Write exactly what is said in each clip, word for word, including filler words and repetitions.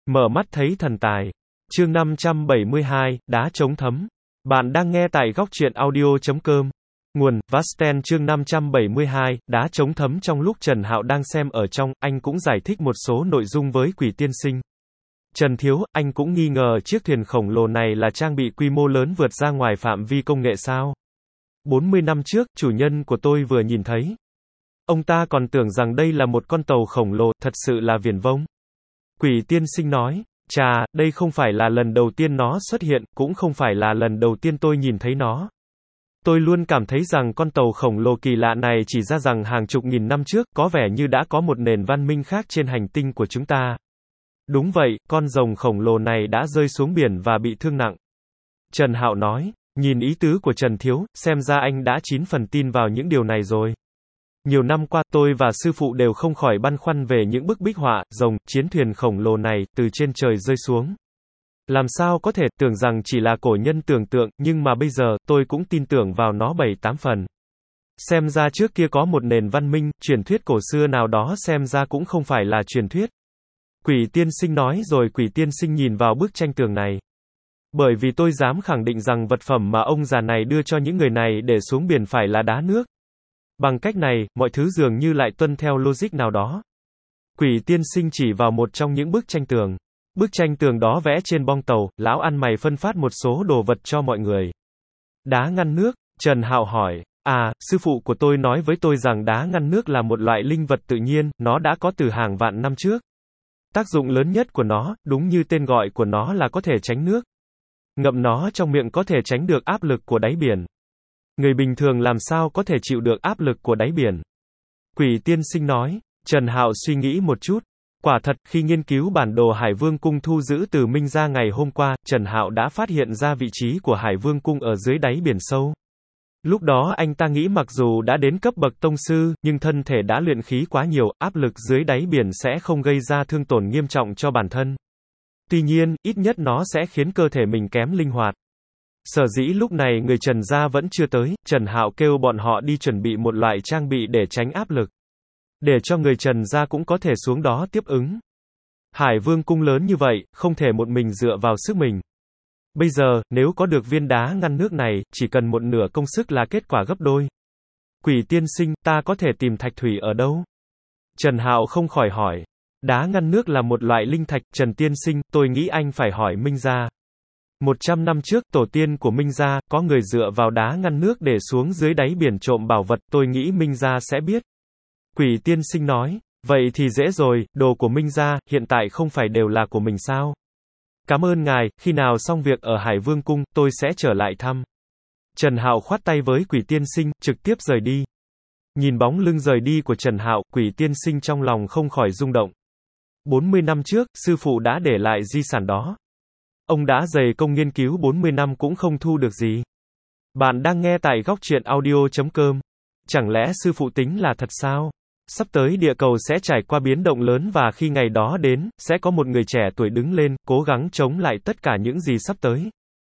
Mở mắt thấy thần tài. Chương năm trăm bảy mươi hai, đá chống thấm. Bạn đang nghe tại góc truyện audio chấm com. Nguồn: Vasten. Chương năm trăm bảy mươi hai, đá chống thấm. Trong lúc Trần Hạo đang xem ở trong, anh cũng giải thích một số nội dung với Quỷ tiên sinh. Trần thiếu, anh cũng nghi ngờ chiếc thuyền khổng lồ này là trang bị quy mô lớn vượt ra ngoài phạm vi công nghệ sao? bốn mươi năm trước, chủ nhân của tôi vừa nhìn thấy. Ông ta còn tưởng rằng đây là một con tàu khổng lồ, thật sự là viển vông. Quỷ tiên sinh nói, chà, đây không phải là lần đầu tiên nó xuất hiện, cũng không phải là lần đầu tiên tôi nhìn thấy nó. Tôi luôn cảm thấy rằng con tàu khổng lồ kỳ lạ này chỉ ra rằng hàng chục nghìn năm trước, có vẻ như đã có một nền văn minh khác trên hành tinh của chúng ta. Đúng vậy, con rồng khổng lồ này đã rơi xuống biển và bị thương nặng. Trần Hạo nói, nhìn ý tứ của Trần Thiếu, xem ra anh đã chín phần tin vào những điều này rồi. Nhiều năm qua, tôi và sư phụ đều không khỏi băn khoăn về những bức bích họa, rồng, chiến thuyền khổng lồ này, từ trên trời rơi xuống. Làm sao có thể, tưởng rằng chỉ là cổ nhân tưởng tượng, nhưng mà bây giờ, tôi cũng tin tưởng vào nó bảy tám phần. Xem ra trước kia có một nền văn minh, truyền thuyết cổ xưa nào đó xem ra cũng không phải là truyền thuyết. Quỷ tiên sinh nói rồi quỷ tiên sinh nhìn vào bức tranh tường này. Bởi vì tôi dám khẳng định rằng vật phẩm mà ông già này đưa cho những người này để xuống biển phải là đá nước. Bằng cách này, mọi thứ dường như lại tuân theo logic nào đó. Quỷ tiên sinh chỉ vào một trong những bức tranh tường. Bức tranh tường đó vẽ trên bong tàu, lão ăn mày phân phát một số đồ vật cho mọi người. Đá ngăn nước, Trần Hạo hỏi. À, sư phụ của tôi nói với tôi rằng đá ngăn nước là một loại linh vật tự nhiên, nó đã có từ hàng vạn năm trước. Tác dụng lớn nhất của nó, đúng như tên gọi của nó là có thể tránh nước. Ngậm nó trong miệng có thể tránh được áp lực của đáy biển. Người bình thường làm sao có thể chịu được áp lực của đáy biển? Quỷ tiên sinh nói. Trần Hạo suy nghĩ một chút. Quả thật, khi nghiên cứu bản đồ Hải Vương Cung thu giữ từ Minh Gia ngày hôm qua, Trần Hạo đã phát hiện ra vị trí của Hải Vương Cung ở dưới đáy biển sâu. Lúc đó anh ta nghĩ mặc dù đã đến cấp bậc tông sư, nhưng thân thể đã luyện khí quá nhiều, áp lực dưới đáy biển sẽ không gây ra thương tổn nghiêm trọng cho bản thân. Tuy nhiên, ít nhất nó sẽ khiến cơ thể mình kém linh hoạt. Sở dĩ lúc này người Trần gia vẫn chưa tới, Trần Hạo kêu bọn họ đi chuẩn bị một loại trang bị để tránh áp lực. Để cho người Trần gia cũng có thể xuống đó tiếp ứng. Hải Vương Cung lớn như vậy, không thể một mình dựa vào sức mình. Bây giờ, nếu có được viên đá ngăn nước này, chỉ cần một nửa công sức là kết quả gấp đôi. Quỷ tiên sinh, ta có thể tìm thạch thủy ở đâu? Trần Hạo không khỏi hỏi. Đá ngăn nước là một loại linh thạch, Trần tiên sinh, tôi nghĩ anh phải hỏi Minh Gia. Một trăm năm trước, tổ tiên của Minh Gia, có người dựa vào đá ngăn nước để xuống dưới đáy biển trộm bảo vật, tôi nghĩ Minh Gia sẽ biết. Quỷ tiên sinh nói, vậy thì dễ rồi, đồ của Minh Gia, hiện tại không phải đều là của mình sao? Cảm ơn ngài, khi nào xong việc ở Hải Vương Cung, tôi sẽ trở lại thăm. Trần Hạo khoát tay với quỷ tiên sinh, trực tiếp rời đi. Nhìn bóng lưng rời đi của Trần Hạo, quỷ tiên sinh trong lòng không khỏi rung động. bốn mươi năm trước, sư phụ đã để lại di sản đó. Ông đã dày công nghiên cứu bốn mươi năm cũng không thu được gì. Bạn đang nghe tại góc truyện audio chấm com. Chẳng lẽ sư phụ tính là thật sao? Sắp tới địa cầu sẽ trải qua biến động lớn và khi ngày đó đến, sẽ có một người trẻ tuổi đứng lên, cố gắng chống lại tất cả những gì sắp tới.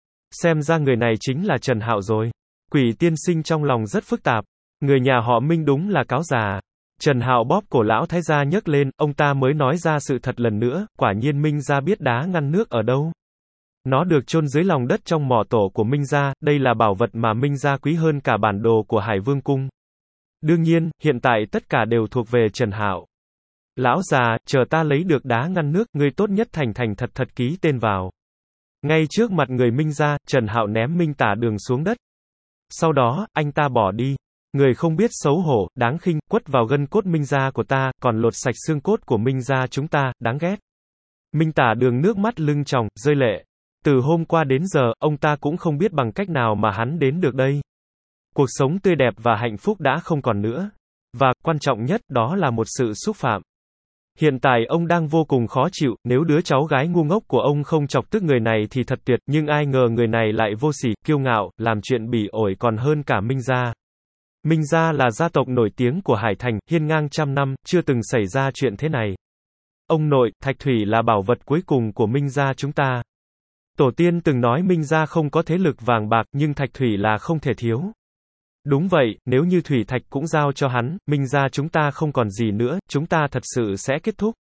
Xem ra người này chính là Trần Hạo rồi. Quỷ tiên sinh trong lòng rất phức tạp. Người nhà họ Minh đúng là cáo già. Trần Hạo bóp cổ lão thái gia nhấc lên, ông ta mới nói ra sự thật lần nữa, quả nhiên Minh Gia biết đá ngăn nước ở đâu. Nó được chôn dưới lòng đất trong mỏ tổ của Minh Gia, đây là bảo vật mà Minh Gia quý hơn cả bản đồ của Hải Vương Cung. Đương nhiên, hiện tại tất cả đều thuộc về Trần Hạo. Lão già, chờ ta lấy được đá ngăn nước, ngươi tốt nhất thành thành thật thật ký tên vào. Ngay trước mặt người Minh Gia, Trần Hạo ném Minh Tả Đường xuống đất. Sau đó, anh ta bỏ đi. Người không biết xấu hổ, đáng khinh, quất vào gân cốt Minh Gia của ta, còn lột sạch xương cốt của Minh Gia chúng ta, đáng ghét. Minh Tả Đường nước mắt lưng tròng, rơi lệ. Từ hôm qua đến giờ, ông ta cũng không biết bằng cách nào mà hắn đến được đây. Cuộc sống tươi đẹp và hạnh phúc đã không còn nữa. Và, quan trọng nhất, đó là một sự xúc phạm. Hiện tại ông đang vô cùng khó chịu, nếu đứa cháu gái ngu ngốc của ông không chọc tức người này thì thật tuyệt, nhưng ai ngờ người này lại vô sỉ, kiêu ngạo, làm chuyện bỉ ổi còn hơn cả Minh Gia. Minh Gia là gia tộc nổi tiếng của Hải Thành, hiên ngang trăm năm, chưa từng xảy ra chuyện thế này. Ông nội, thạch thủy là bảo vật cuối cùng của Minh Gia chúng ta. Tổ tiên từng nói Minh Gia không có thế lực vàng bạc, nhưng thạch thủy là không thể thiếu. Đúng vậy, nếu như thủy thạch cũng giao cho hắn, Minh Gia chúng ta không còn gì nữa, chúng ta thật sự sẽ kết thúc.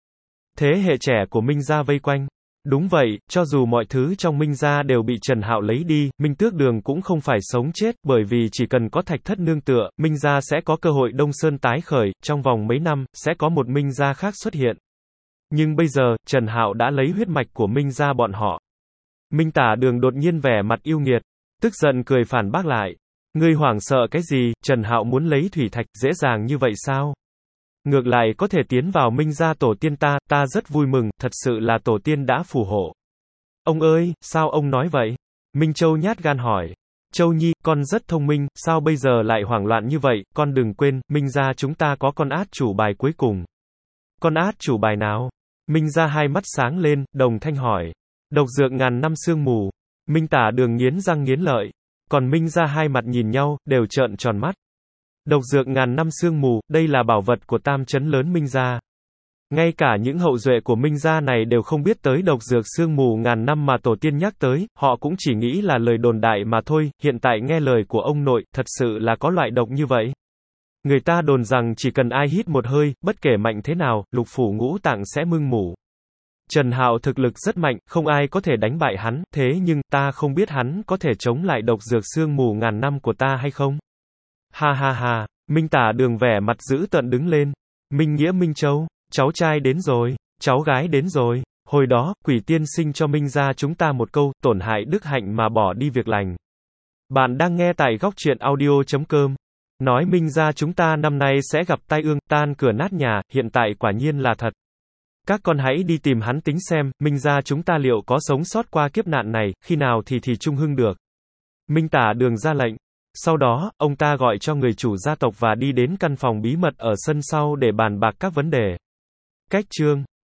thế hệ trẻ của Minh gia vây quanh. Đúng vậy, cho dù mọi thứ trong Minh gia đều bị Trần Hạo lấy đi, Minh Tước Đường cũng không phải sống chết, bởi vì chỉ cần có Thạch Thất nương tựa, Minh gia sẽ có cơ hội Đông Sơn tái khởi, trong vòng mấy năm, sẽ có một Minh gia khác xuất hiện. Nhưng bây giờ, Trần Hạo đã lấy huyết mạch của Minh gia bọn họ. Minh Tả Đường đột nhiên vẻ mặt yêu nghiệt, tức giận cười phản bác lại. Ngươi hoảng sợ cái gì, Trần Hạo muốn lấy thủy thạch, dễ dàng như vậy sao? Ngược lại có thể tiến vào Minh gia tổ tiên ta, ta rất vui mừng, thật sự là tổ tiên đã phù hộ. Ông ơi, sao ông nói vậy? Minh Châu nhát gan hỏi. Châu Nhi, con rất thông minh, sao bây giờ lại hoảng loạn như vậy, con đừng quên, Minh gia chúng ta có con át chủ bài cuối cùng. Con át chủ bài nào? Minh gia hai mắt sáng lên, đồng thanh hỏi. Độc dược ngàn năm sương mù. Minh Tả Đường nghiến răng nghiến lợi. Còn Minh gia hai mặt nhìn nhau, đều trợn tròn mắt. Độc dược ngàn năm sương mù, đây là bảo vật của tam trấn lớn Minh gia. Ngay cả những hậu duệ của Minh gia này đều không biết tới độc dược sương mù ngàn năm mà tổ tiên nhắc tới, họ cũng chỉ nghĩ là lời đồn đại mà thôi, hiện tại nghe lời của ông nội, thật sự là có loại độc như vậy. Người ta đồn rằng chỉ cần ai hít một hơi, bất kể mạnh thế nào, lục phủ ngũ tạng sẽ mưng mủ. Trần Hạo thực lực rất mạnh, không ai có thể đánh bại hắn, thế nhưng, ta không biết hắn có thể chống lại độc dược sương mù ngàn năm của ta hay không? Ha ha ha, Minh Tả Đường vẻ mặt dữ tợn đứng lên. Minh Nghĩa Minh Châu, cháu trai đến rồi, cháu gái đến rồi. Hồi đó, quỷ tiên sinh cho Minh gia chúng ta một câu, tổn hại đức hạnh mà bỏ đi việc lành. Bạn đang nghe tại góc truyện audio chấm com. Nói Minh gia chúng ta năm nay sẽ gặp tai ương, tan cửa nát nhà, hiện tại quả nhiên là thật. Các con hãy đi tìm hắn tính xem, Minh gia chúng ta liệu có sống sót qua kiếp nạn này, khi nào thì thì trung hưng được. Minh Tả Đường ra lệnh. Sau đó, ông ta gọi cho người chủ gia tộc và đi đến căn phòng bí mật ở sân sau để bàn bạc các vấn đề. Cách chương